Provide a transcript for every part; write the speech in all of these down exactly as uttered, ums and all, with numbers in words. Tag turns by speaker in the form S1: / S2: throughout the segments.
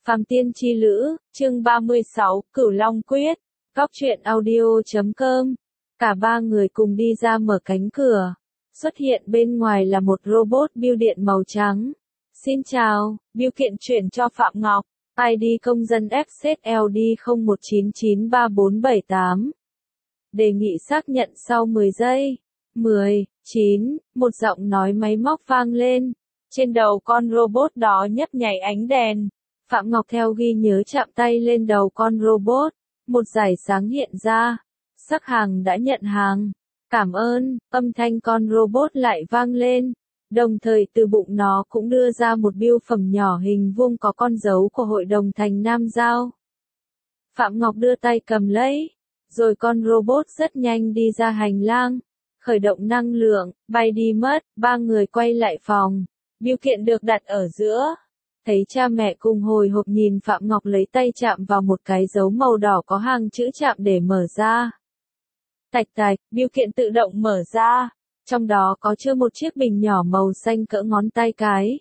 S1: Phàm Tiên Chi Lữ, chương ba mươi sáu, Cửu Long Quyết, Góc truyện audio chấm com. Cả ba người cùng đi ra mở cánh cửa. Xuất hiện bên ngoài là một robot bưu điện màu trắng. Xin chào, bưu kiện chuyển cho Phạm Ngọc, i đê công dân F Z L D không một chín chín ba bốn bảy tám. Đề nghị xác nhận sau mười giây. mười, chín, một giọng nói máy móc vang lên. Trên đầu con robot đó nhấp nháy ánh đèn. Phạm Ngọc theo ghi nhớ chạm tay lên đầu con robot. Một dải sáng hiện ra. Sắc hàng đã nhận hàng. Cảm ơn, âm thanh con robot lại vang lên. Đồng thời từ bụng nó cũng đưa ra một bưu phẩm nhỏ hình vuông có con dấu của Hội đồng Thành Nam Giao. Phạm Ngọc đưa tay cầm lấy. Rồi con robot rất nhanh đi ra hành lang. Khởi động năng lượng, bay đi mất, ba người quay lại phòng. Bưu kiện được đặt ở giữa. Thấy cha mẹ cùng hồi hộp nhìn Phạm Ngọc lấy tay chạm vào một cái dấu màu đỏ có hàng chữ chạm để mở ra. Tạch tạch, bưu kiện tự động mở ra. Trong đó có chứa một chiếc bình nhỏ màu xanh cỡ ngón tay cái.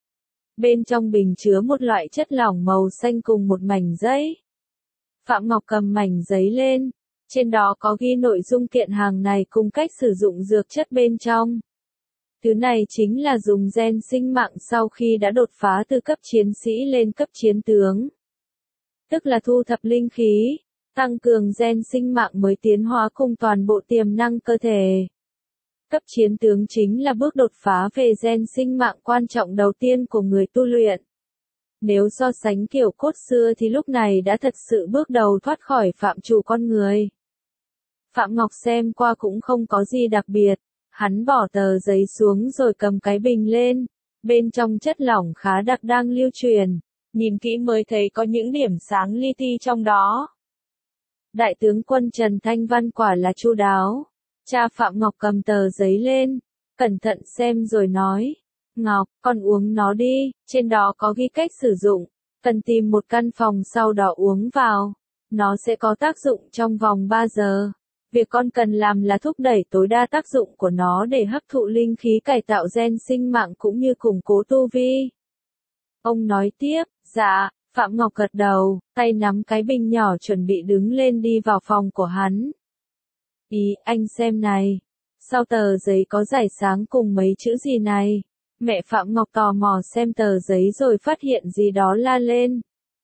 S1: Bên trong bình chứa một loại chất lỏng màu xanh cùng một mảnh giấy. Phạm Ngọc cầm mảnh giấy lên. Trên đó có ghi nội dung kiện hàng này cùng cách sử dụng dược chất bên trong. Thứ này chính là dùng gen sinh mạng sau khi đã đột phá từ cấp chiến sĩ lên cấp chiến tướng. Tức là thu thập linh khí, tăng cường gen sinh mạng mới tiến hóa cùng toàn bộ tiềm năng cơ thể. Cấp chiến tướng chính là bước đột phá về gen sinh mạng quan trọng đầu tiên của người tu luyện. Nếu so sánh kiểu cốt xưa thì lúc này đã thật sự bước đầu thoát khỏi phạm trù con người. Phạm Ngọc xem qua cũng không có gì đặc biệt. Hắn bỏ tờ giấy xuống rồi cầm cái bình lên. Bên trong chất lỏng khá đặc đang lưu truyền. Nhìn kỹ mới thấy có những điểm sáng li ti trong đó. Đại tướng quân Trần Thanh Văn quả là chu đáo. Cha Phạm Ngọc cầm tờ giấy lên. Cẩn thận xem rồi nói. Ngọc, con uống nó đi. Trên đó có ghi cách sử dụng. Cần tìm một căn phòng sau đó uống vào. Nó sẽ có tác dụng trong vòng ba giờ. Việc con cần làm là thúc đẩy tối đa tác dụng của nó để hấp thụ linh khí cải tạo gen sinh mạng cũng như củng cố tu vi. Ông nói tiếp, dạ, Phạm Ngọc gật đầu, tay nắm cái bình nhỏ chuẩn bị đứng lên đi vào phòng của hắn. Ý, anh xem này. Sau tờ giấy có rải sáng cùng mấy chữ gì này? Mẹ Phạm Ngọc tò mò xem tờ giấy rồi phát hiện gì đó la lên.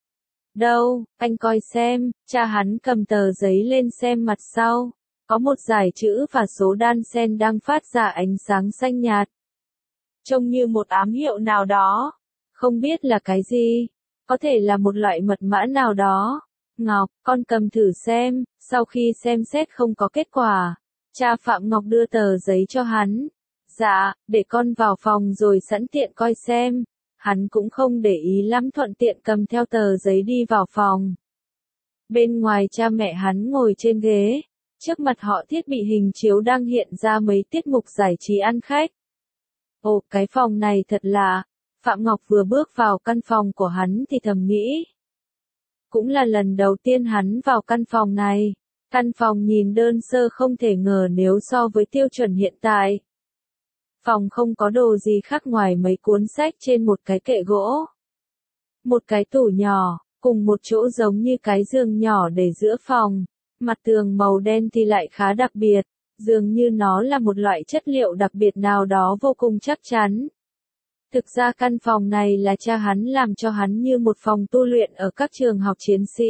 S1: Đâu, anh coi xem, cha hắn cầm tờ giấy lên xem mặt sau. Có một dải chữ và số đan sen đang phát ra ánh sáng xanh nhạt. Trông như một ám hiệu nào đó. Không biết là cái gì. Có thể là một loại mật mã nào đó. Ngọc, con cầm thử xem. Sau khi xem xét không có kết quả. Cha Phạm Ngọc đưa tờ giấy cho hắn. Dạ, để con vào phòng rồi sẵn tiện coi xem. Hắn cũng không để ý lắm thuận tiện cầm theo tờ giấy đi vào phòng. Bên ngoài cha mẹ hắn ngồi trên ghế. Trước mặt họ thiết bị hình chiếu đang hiện ra mấy tiết mục giải trí ăn khách. Ồ, cái phòng này thật lạ. Phạm Ngọc vừa bước vào căn phòng của hắn thì thầm nghĩ. Cũng là lần đầu tiên hắn vào căn phòng này. Căn phòng nhìn đơn sơ không thể ngờ nếu so với tiêu chuẩn hiện tại. Phòng không có đồ gì khác ngoài mấy cuốn sách trên một cái kệ gỗ. Một cái tủ nhỏ, cùng một chỗ giống như cái giường nhỏ để giữa phòng. Mặt tường màu đen thì lại khá đặc biệt, dường như nó là một loại chất liệu đặc biệt nào đó vô cùng chắc chắn. Thực ra căn phòng này là cha hắn làm cho hắn như một phòng tu luyện ở các trường học chiến sĩ.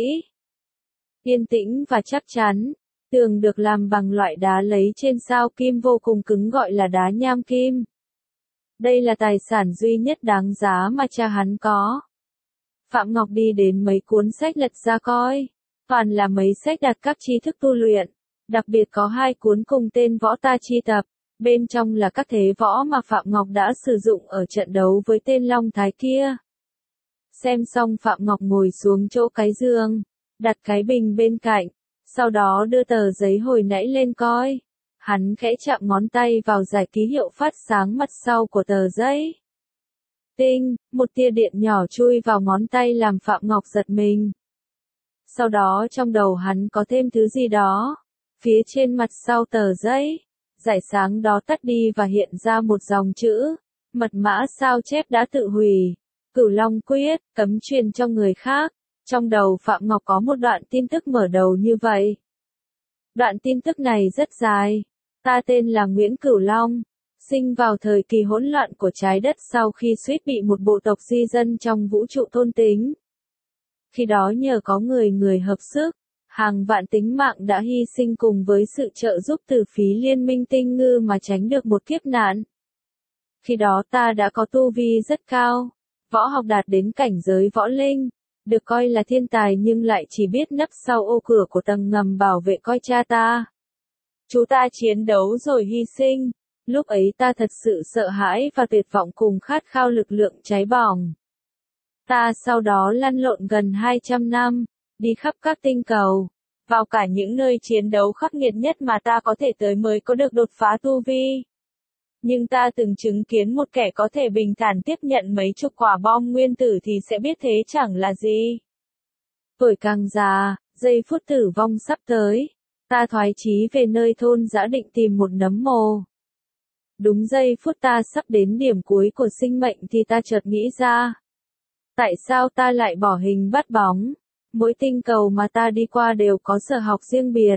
S1: Yên tĩnh và chắc chắn, tường được làm bằng loại đá lấy trên sao kim vô cùng cứng gọi là đá nham kim. Đây là tài sản duy nhất đáng giá mà cha hắn có. Phạm Ngọc đi đến mấy cuốn sách lật ra coi. Toàn là mấy sách đặt các tri thức tu luyện. Đặc biệt có hai cuốn cùng tên Võ Ta Chi Tập. Bên trong là các thế võ mà Phạm Ngọc đã sử dụng ở trận đấu với tên Long Thái kia. Xem xong Phạm Ngọc ngồi xuống chỗ cái giường. Đặt cái bình bên cạnh. Sau đó đưa tờ giấy hồi nãy lên coi. Hắn khẽ chạm ngón tay vào dải ký hiệu phát sáng mặt sau của tờ giấy. Tinh, một tia điện nhỏ chui vào ngón tay làm Phạm Ngọc giật mình. Sau đó trong đầu hắn có thêm thứ gì đó. Phía trên mặt sau tờ giấy, dải sáng đó tắt đi và hiện ra một dòng chữ. Mật mã sao chép đã tự hủy. Cửu Long Quyết, cấm truyền cho người khác. Trong đầu Phạm Ngọc có một đoạn tin tức mở đầu như vậy. Đoạn tin tức này rất dài. Ta tên là Nguyễn Cửu Long, sinh vào thời kỳ hỗn loạn của trái đất sau khi suýt bị một bộ tộc di dân trong vũ trụ thôn tính. Khi đó nhờ có người người hợp sức, hàng vạn tính mạng đã hy sinh cùng với sự trợ giúp từ phía liên minh tinh ngư mà tránh được một kiếp nạn. Khi đó ta đã có tu vi rất cao, võ học đạt đến cảnh giới võ linh, được coi là thiên tài nhưng lại chỉ biết nấp sau ô cửa của tầng ngầm bảo vệ coi cha ta. Chú ta chiến đấu rồi hy sinh, lúc ấy ta thật sự sợ hãi và tuyệt vọng cùng khát khao lực lượng cháy bỏng. Ta sau đó lăn lộn gần hai trăm năm, đi khắp các tinh cầu, vào cả những nơi chiến đấu khắc nghiệt nhất mà ta có thể tới mới có được đột phá tu vi. Nhưng ta từng chứng kiến một kẻ có thể bình thản tiếp nhận mấy chục quả bom nguyên tử thì sẽ biết thế chẳng là gì. Tuổi càng già, giây phút tử vong sắp tới, ta thoái chí về nơi thôn dã định tìm một nấm mồ. Đúng giây phút ta sắp đến điểm cuối của sinh mệnh thì ta chợt nghĩ ra. Tại sao ta lại bỏ hình bắt bóng? Mỗi tinh cầu mà ta đi qua đều có sở học riêng biệt.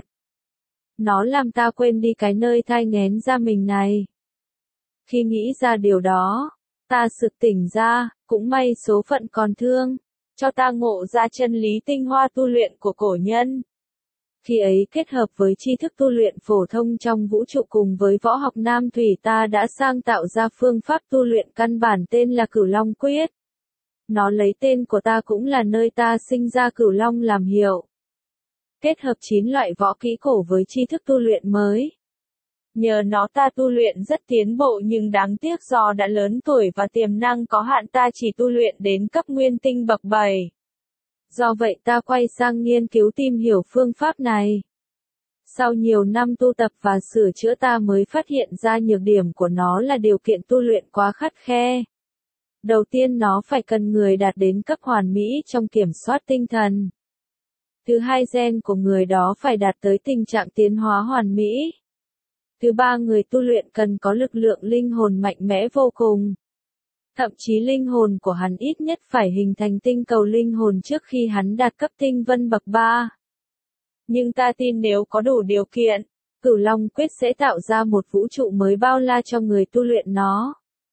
S1: Nó làm ta quên đi cái nơi thai nghén ra mình này. Khi nghĩ ra điều đó, ta sực tỉnh ra, cũng may số phận còn thương, cho ta ngộ ra chân lý tinh hoa tu luyện của cổ nhân. Khi ấy kết hợp với tri thức tu luyện phổ thông trong vũ trụ cùng với võ học Nam Thủy ta đã sáng tạo ra phương pháp tu luyện căn bản tên là Cửu Long Quyết. Nó lấy tên của ta cũng là nơi ta sinh ra Cửu Long làm hiệu. Kết hợp chín loại võ kỹ cổ với tri thức tu luyện mới. Nhờ nó ta tu luyện rất tiến bộ nhưng đáng tiếc do đã lớn tuổi và tiềm năng có hạn ta chỉ tu luyện đến cấp nguyên tinh bậc bảy. Do vậy ta quay sang nghiên cứu tìm hiểu phương pháp này. Sau nhiều năm tu tập và sửa chữa ta mới phát hiện ra nhược điểm của nó là điều kiện tu luyện quá khắt khe. Đầu tiên nó phải cần người đạt đến cấp hoàn mỹ trong kiểm soát tinh thần. Thứ hai gen của người đó phải đạt tới tình trạng tiến hóa hoàn mỹ. Thứ ba người tu luyện cần có lực lượng linh hồn mạnh mẽ vô cùng. Thậm chí linh hồn của hắn ít nhất phải hình thành tinh cầu linh hồn trước khi hắn đạt cấp tinh vân bậc ba. Nhưng ta tin nếu có đủ điều kiện, Cửu Long Quyết sẽ tạo ra một vũ trụ mới bao la cho người tu luyện nó.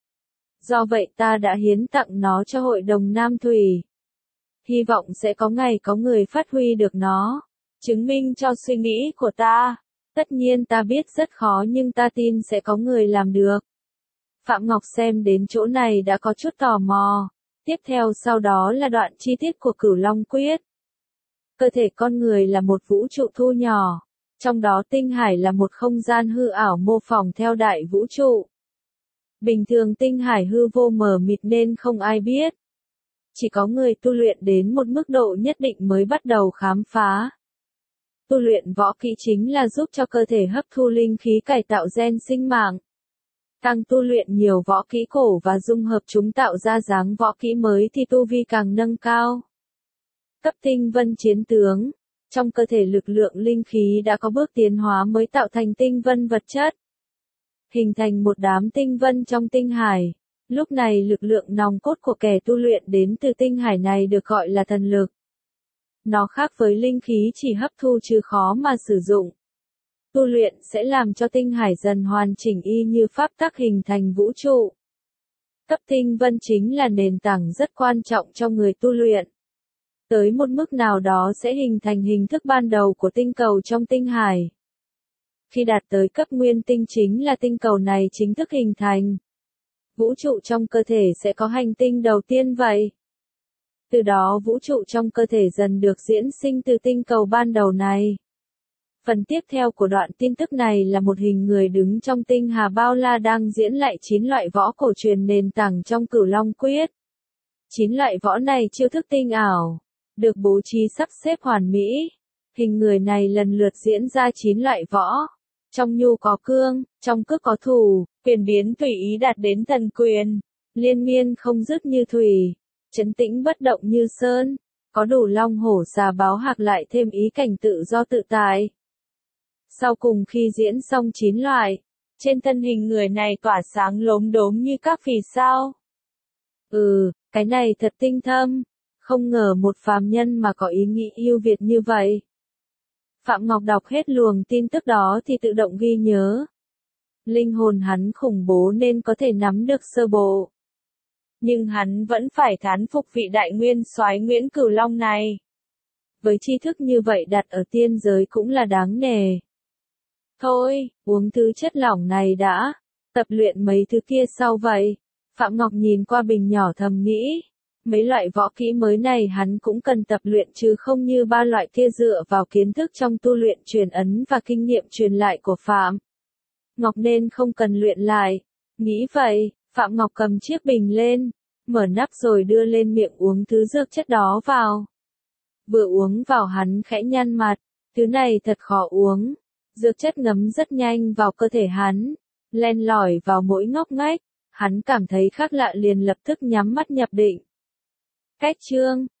S1: Do vậy ta đã hiến tặng nó cho Hội đồng Nam Thủy. Hy vọng sẽ có ngày có người phát huy được nó, chứng minh cho suy nghĩ của ta. Tất nhiên ta biết rất khó nhưng ta tin sẽ có người làm được. Phạm Ngọc xem đến chỗ này đã có chút tò mò. Tiếp theo sau đó là đoạn chi tiết của Cửu Long Quyết. Cơ thể con người là một vũ trụ thu nhỏ. Trong đó tinh hải là một không gian hư ảo mô phỏng theo đại vũ trụ. Bình thường tinh hải hư vô mờ mịt nên không ai biết. Chỉ có người tu luyện đến một mức độ nhất định mới bắt đầu khám phá. Tu luyện võ kỹ chính là giúp cho cơ thể hấp thu linh khí cải tạo gen sinh mạng. Càng tu luyện nhiều võ kỹ cổ và dung hợp chúng tạo ra dáng võ kỹ mới thì tu vi càng nâng cao. Cấp tinh vân chiến tướng. Trong cơ thể lực lượng linh khí đã có bước tiến hóa mới tạo thành tinh vân vật chất. Hình thành một đám tinh vân trong tinh hải. Lúc này lực lượng nòng cốt của kẻ tu luyện đến từ tinh hải này được gọi là thần lực. Nó khác với linh khí chỉ hấp thu chứ khó mà sử dụng. Tu luyện sẽ làm cho tinh hải dần hoàn chỉnh y như pháp tắc hình thành vũ trụ. Cấp tinh vân chính là nền tảng rất quan trọng cho người tu luyện. Tới một mức nào đó sẽ hình thành hình thức ban đầu của tinh cầu trong tinh hải. Khi đạt tới cấp nguyên tinh chính là tinh cầu này chính thức hình thành. Vũ trụ trong cơ thể sẽ có hành tinh đầu tiên vậy. Từ đó vũ trụ trong cơ thể dần được diễn sinh từ tinh cầu ban đầu này. Phần tiếp theo của đoạn tin tức này là một hình người đứng trong tinh hà bao la đang diễn lại chín loại võ cổ truyền nền tảng trong Cửu Long Quyết. Chín loại võ này chiêu thức tinh ảo, được bố trí sắp xếp hoàn mỹ. Hình người này lần lượt diễn ra chín loại võ. Trong nhu có cương, trong cước có thủ, quyền biến tùy ý đạt đến thần quyền, liên miên không dứt như thủy, trấn tĩnh bất động như sơn, có đủ long hổ xà báo hạc lại thêm ý cảnh tự do tự tại. Sau cùng khi diễn xong chín loại, trên thân hình người này tỏa sáng lốm đốm như các vì sao. Ừ, Cái này thật tinh thâm, không ngờ một phàm nhân mà có ý nghĩ ưu việt như vậy. Phạm Ngọc đọc hết luồng tin tức đó thì tự động ghi nhớ. Linh hồn hắn khủng bố nên có thể nắm được sơ bộ. Nhưng hắn vẫn phải thán phục vị đại nguyên soái Nguyễn Cửu Long này. Với tri thức như vậy đặt ở tiên giới cũng là đáng nể. Thôi, uống thứ chất lỏng này đã, tập luyện mấy thứ kia sau vậy. Phạm Ngọc nhìn qua bình nhỏ thầm nghĩ. Mấy loại võ kỹ mới này hắn cũng cần tập luyện chứ không như ba loại kia dựa vào kiến thức trong tu luyện truyền ấn và kinh nghiệm truyền lại của Phạm Ngọc nên không cần luyện lại. Nghĩ vậy, Phạm Ngọc cầm chiếc bình lên, mở nắp rồi đưa lên miệng uống thứ dược chất đó vào. Vừa uống vào hắn khẽ nhăn mặt, thứ này thật khó uống. Dược chất ngấm rất nhanh vào cơ thể hắn, len lỏi vào mỗi ngóc ngách, hắn cảm thấy khác lạ liền lập tức nhắm mắt nhập định. Cách chương